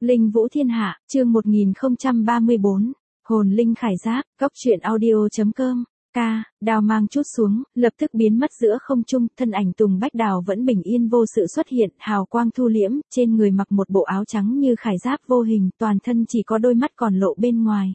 Linh Vũ Thiên Hạ, chương 1034, Hồn Linh Khải Giáp, Góc truyện audio.com. Đao mang chút xuống, lập tức biến mất giữa không trung, thân ảnh Tùng Bách Đào vẫn bình yên vô sự xuất hiện, hào quang thu liễm, trên người mặc một bộ áo trắng như khải giáp vô hình, toàn thân chỉ có đôi mắt còn lộ bên ngoài.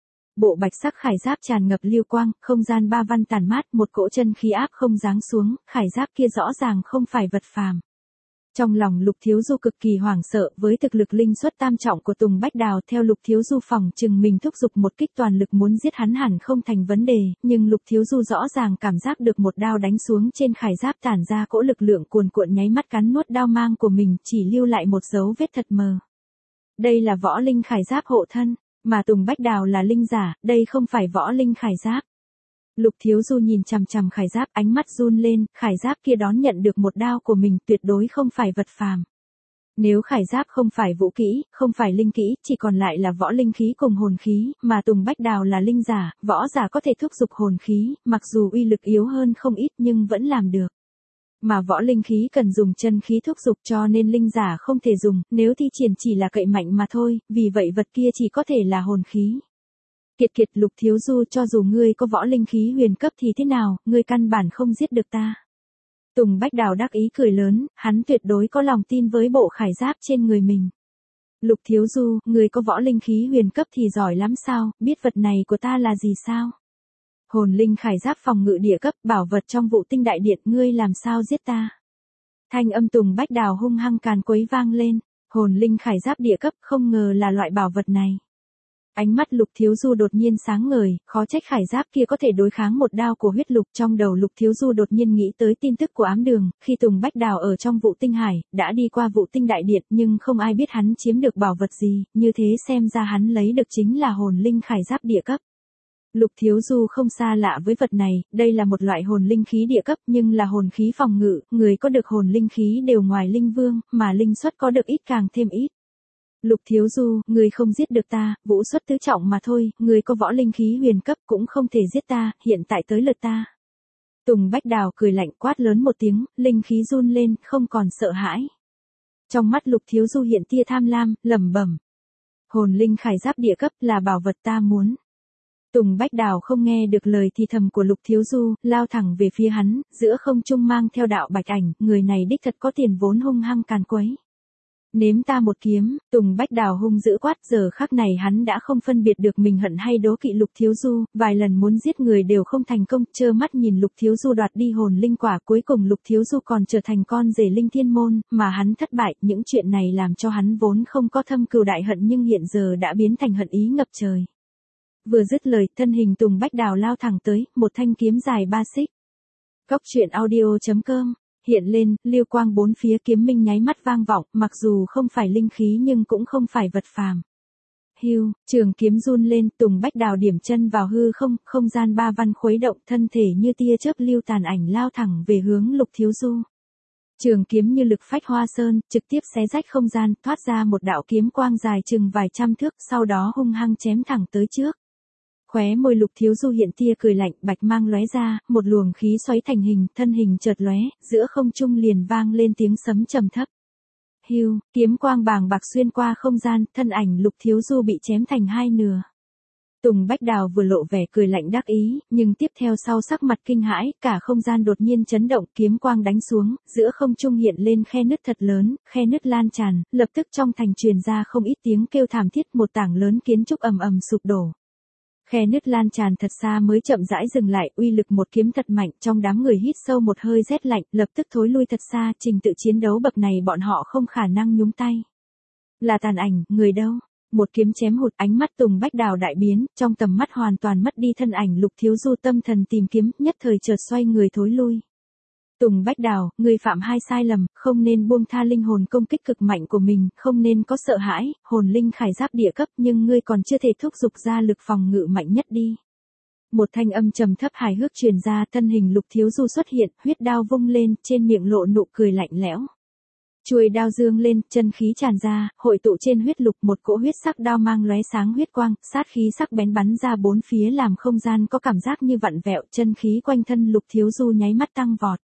Bộ bạch sắc khải giáp tràn ngập lưu quang, không gian ba văn tản mát, một cỗ chân khí áp không giáng xuống, khải giáp kia rõ ràng không phải vật phàm. Trong lòng Lục Thiếu Du cực kỳ hoảng sợ, với thực lực linh xuất tam trọng của Tùng Bách Đào, theo Lục Thiếu Du phỏng chừng mình thúc giục một kích toàn lực muốn giết hắn hẳn không thành vấn đề, nhưng Lục Thiếu Du rõ ràng cảm giác được một đao đánh xuống trên khải giáp tản ra cỗ lực lượng cuồn cuộn nháy mắt cắn nuốt đao mang của mình, chỉ lưu lại một dấu vết thật mờ. Đây là võ linh khải giáp hộ thân, mà Tùng Bách Đào là linh giả, đây không phải võ linh khải giáp. Lục Thiếu Du nhìn chằm chằm khải giáp, ánh mắt run lên, khải giáp kia đón nhận được một đao của mình, tuyệt đối không phải vật phàm. Nếu khải giáp không phải vũ kỹ, không phải linh kỹ, chỉ còn lại là võ linh khí cùng hồn khí, mà Tùng Bách Đào là linh giả, võ giả có thể thúc giục hồn khí, mặc dù uy lực yếu hơn không ít nhưng vẫn làm được. Mà võ linh khí cần dùng chân khí thúc giục cho nên linh giả không thể dùng, nếu thi triển chỉ là cậy mạnh mà thôi, vì vậy vật kia chỉ có thể là hồn khí. Kiệt Lục Thiếu Du, cho dù ngươi có võ linh khí huyền cấp thì thế nào, ngươi căn bản không giết được ta. Tùng Bách Đào đắc ý cười lớn, hắn tuyệt đối có lòng tin với bộ khải giáp trên người mình. Lục Thiếu Du, ngươi có võ linh khí huyền cấp thì giỏi lắm sao, biết vật này của ta là gì sao? Hồn linh khải giáp phòng ngự địa cấp, bảo vật trong Vũ Tinh Đại Điện, ngươi làm sao giết ta? Thanh âm Tùng Bách Đào hung hăng càn quấy vang lên, hồn linh khải giáp địa cấp, không ngờ là loại bảo vật này. Ánh mắt Lục Thiếu Du đột nhiên sáng ngời, khó trách khải giáp kia có thể đối kháng một đao của huyết lục. Trong đầu Lục Thiếu Du đột nhiên nghĩ tới tin tức của ám đường, khi Tùng Bách Đào ở trong Vũ Tinh Hải, đã đi qua Vũ Tinh Đại Điện nhưng không ai biết hắn chiếm được bảo vật gì, như thế xem ra hắn lấy được chính là hồn linh khải giáp địa cấp. Lục Thiếu Du không xa lạ với vật này, đây là một loại hồn linh khí địa cấp nhưng là hồn khí phòng ngự, người có được hồn linh khí đều ngoài linh vương, mà linh xuất có được ít càng thêm ít. Lục Thiếu Du, ngươi không giết được ta, vũ xuất tứ trọng mà thôi, ngươi có võ linh khí huyền cấp cũng không thể giết ta, hiện tại tới lượt ta. Tùng Bách Đào cười lạnh quát lớn một tiếng, linh khí run lên, không còn sợ hãi. Trong mắt Lục Thiếu Du hiện tia tham lam, lẩm bẩm. Hồn linh khải giáp địa cấp là bảo vật ta muốn. Tùng Bách Đào không nghe được lời thì thầm của Lục Thiếu Du, lao thẳng về phía hắn, giữa không trung mang theo đạo bạch ảnh, người này đích thật có tiền vốn hung hăng càn quấy. Nếm ta một kiếm, Tùng Bách Đào hung dữ quát, giờ khắc này hắn đã không phân biệt được mình hận hay đố kỵ Lục Thiếu Du, vài lần muốn giết người đều không thành công, trơ mắt nhìn Lục Thiếu Du đoạt đi hồn linh quả, cuối cùng Lục Thiếu Du còn trở thành con rể linh thiên môn, mà hắn thất bại, những chuyện này làm cho hắn vốn không có thâm cừu đại hận nhưng hiện giờ đã biến thành hận ý ngập trời. Vừa dứt lời, thân hình Tùng Bách Đào lao thẳng tới, một thanh kiếm dài 3 xích. Góc truyện audio.com. Hiện lên, lưu quang bốn phía, kiếm minh nháy mắt vang vọng, mặc dù không phải linh khí nhưng cũng không phải vật phàm. Hưu, trường kiếm run lên, Tùng Bách Đào điểm chân vào hư không, không gian ba văn khuấy động, thân thể như tia chớp lưu tàn ảnh lao thẳng về hướng Lục Thiếu Du. Trường kiếm như lực phách hoa sơn, trực tiếp xé rách không gian, thoát ra một đạo kiếm quang dài chừng vài trăm thước, sau đó hung hăng chém thẳng tới trước. Khóe môi Lục Thiếu Du hiện tia cười lạnh, bạch mang lóe ra, một luồng khí xoáy thành hình, thân hình chợt lóe, giữa không trung liền vang lên tiếng sấm trầm thấp. Hưu, kiếm quang bàng bạc xuyên qua không gian, thân ảnh Lục Thiếu Du bị chém thành hai nửa. Tùng Bách Đào vừa lộ vẻ cười lạnh đắc ý, nhưng tiếp theo sau sắc mặt kinh hãi, cả không gian đột nhiên chấn động, kiếm quang đánh xuống, giữa không trung hiện lên khe nứt thật lớn, khe nứt lan tràn, lập tức trong thành truyền ra không ít tiếng kêu thảm thiết, một tảng lớn kiến trúc ầm ầm sụp đổ. Khe nứt lan tràn thật xa mới chậm rãi dừng lại, uy lực một kiếm thật mạnh, trong đám người hít sâu một hơi rét lạnh, lập tức thối lui thật xa, trình tự chiến đấu bậc này bọn họ không khả năng nhúng tay. Là tàn ảnh, người đâu? Một kiếm chém hụt, ánh mắt Tùng Bách Đào đại biến, trong tầm mắt hoàn toàn mất đi thân ảnh Lục Thiếu Du, tâm thần tìm kiếm, nhất thời chợt xoay người thối lui. Tùng Bách Đào, ngươi phạm hai sai lầm, không nên buông tha linh hồn công kích cực mạnh của mình, không nên có sợ hãi, hồn linh khải giáp địa cấp nhưng ngươi còn chưa thể thúc giục ra lực phòng ngự mạnh nhất đi. Một thanh âm trầm thấp hài hước truyền ra, thân hình Lục Thiếu Du xuất hiện, huyết đao vung lên, trên miệng lộ nụ cười lạnh lẽo. Chuôi đao dương lên, chân khí tràn ra, hội tụ trên huyết lục, một cỗ huyết sắc đao mang lóe sáng huyết quang, sát khí sắc bén bắn ra bốn phía làm không gian có cảm giác như vặn vẹo, chân khí quanh thân Lục Thiếu Du nháy mắt tăng vọt.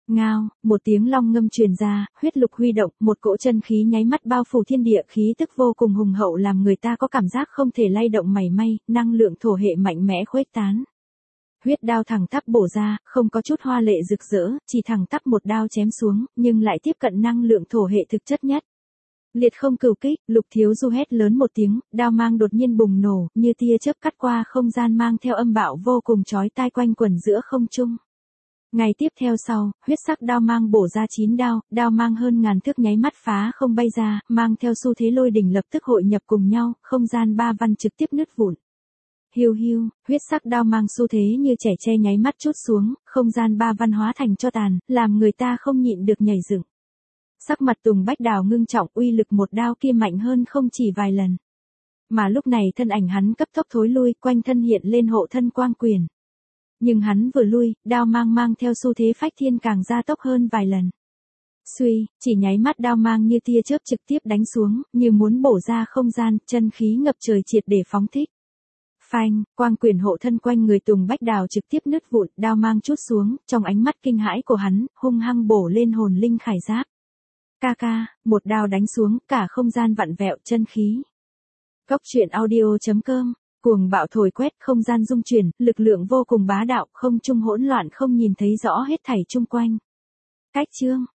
Ngao, một tiếng long ngâm truyền ra, huyết lục huy động, một cỗ chân khí nháy mắt bao phủ thiên địa, khí tức vô cùng hùng hậu làm người ta có cảm giác không thể lay động mảy may, năng lượng thổ hệ mạnh mẽ khuếch tán. Huyết đao thẳng tắp bổ ra, không có chút hoa lệ rực rỡ, chỉ thẳng tắp một đao chém xuống, nhưng lại tiếp cận năng lượng thổ hệ thực chất nhất. Liệt không cửu kích, Lục Thiếu Du hét lớn một tiếng, đao mang đột nhiên bùng nổ, như tia chớp cắt qua không gian mang theo âm bạo vô cùng chói tai quanh quẩn giữa không trung. Ngày tiếp theo sau, huyết sắc đao mang bổ ra 9 đao, đao mang hơn ngàn thước nháy mắt phá không bay ra, mang theo xu thế lôi đỉnh lập tức hội nhập cùng nhau, không gian ba văn trực tiếp nứt vụn. Hiu hiu, huyết sắc đao mang xu thế như trẻ tre nháy mắt trút xuống, không gian ba văn hóa thành cho tàn, làm người ta không nhịn được nhảy dựng. Sắc mặt Tùng Bách Đào ngưng trọng, uy lực một đao kia mạnh hơn không chỉ vài lần. Mà lúc này thân ảnh hắn cấp tốc thối lui, quanh thân hiện lên hộ thân quang quyền. Nhưng hắn vừa lui, đao mang theo xu thế phách thiên càng gia tốc hơn vài lần. Suy, chỉ nháy mắt đao mang như tia chớp trực tiếp đánh xuống, như muốn bổ ra không gian, chân khí ngập trời triệt để phóng thích. Phanh, quang quyền hộ thân quanh người Tùng Bách Đào trực tiếp nứt vụn, đao mang trút xuống, trong ánh mắt kinh hãi của hắn, hung hăng bổ lên hồn linh khải giáp. Ca, một đao đánh xuống, cả không gian vặn vẹo chân khí. Góc truyện audio.com, cuồng bạo thổi quét, không gian rung chuyển, lực lượng vô cùng bá đạo, không trung hỗn loạn không nhìn thấy rõ hết thảy chung quanh. Cách chương